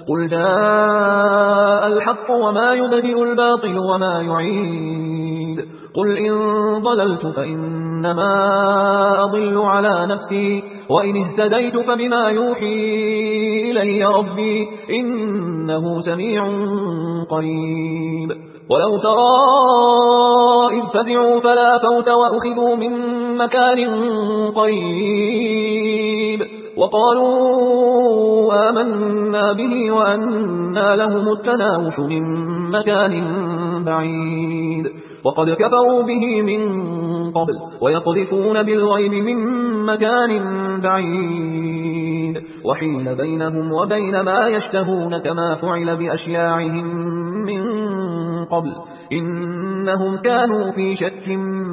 قل جاء الحق وما يبدئ الباطل وما يعيد قل إن ضللت فإنما أضل على نفسي وإن اهتديت فبما يوحي إلي ربي إنه سميع قريب ولو ترى إذ فزعوا فلا فوت وأخذوا من مكان قريب وقالوا آمنا به وأنى لهم التناوش من مكان بعيد وقد كفروا به من قبل ويقذفون بالغيب من مكان بعيد وحيل بينهم وبين ما يشتهون كما فعل بأشياعهم من قبل إنهم كانوا في شك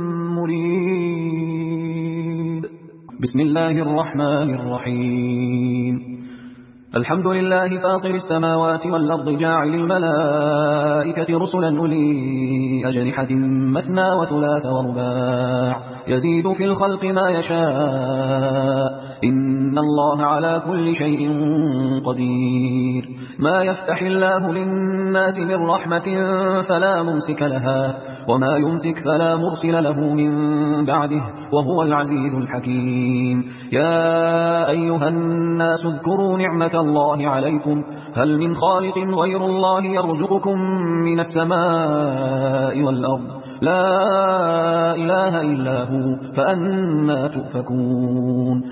مريب بسم الله الرحمن الرحيم الحمد لله فاطر السماوات والأرض جاعل الملائكة رسلا أولي أجنحة مثنى وثلاث ورباع يزيد في الخلق ما يشاء إن الله على كل شيء قدير ما يفتح الله للناس من رحمة فلا ممسك لها وما يمسك فلا مرسل له من بعده وهو العزيز الحكيم يا أيها الناس اذكروا نعمة الله عليكم هل من خالق غير الله يرزقكم من السماء والأرض لا إله إلا هو فأنى تؤفكون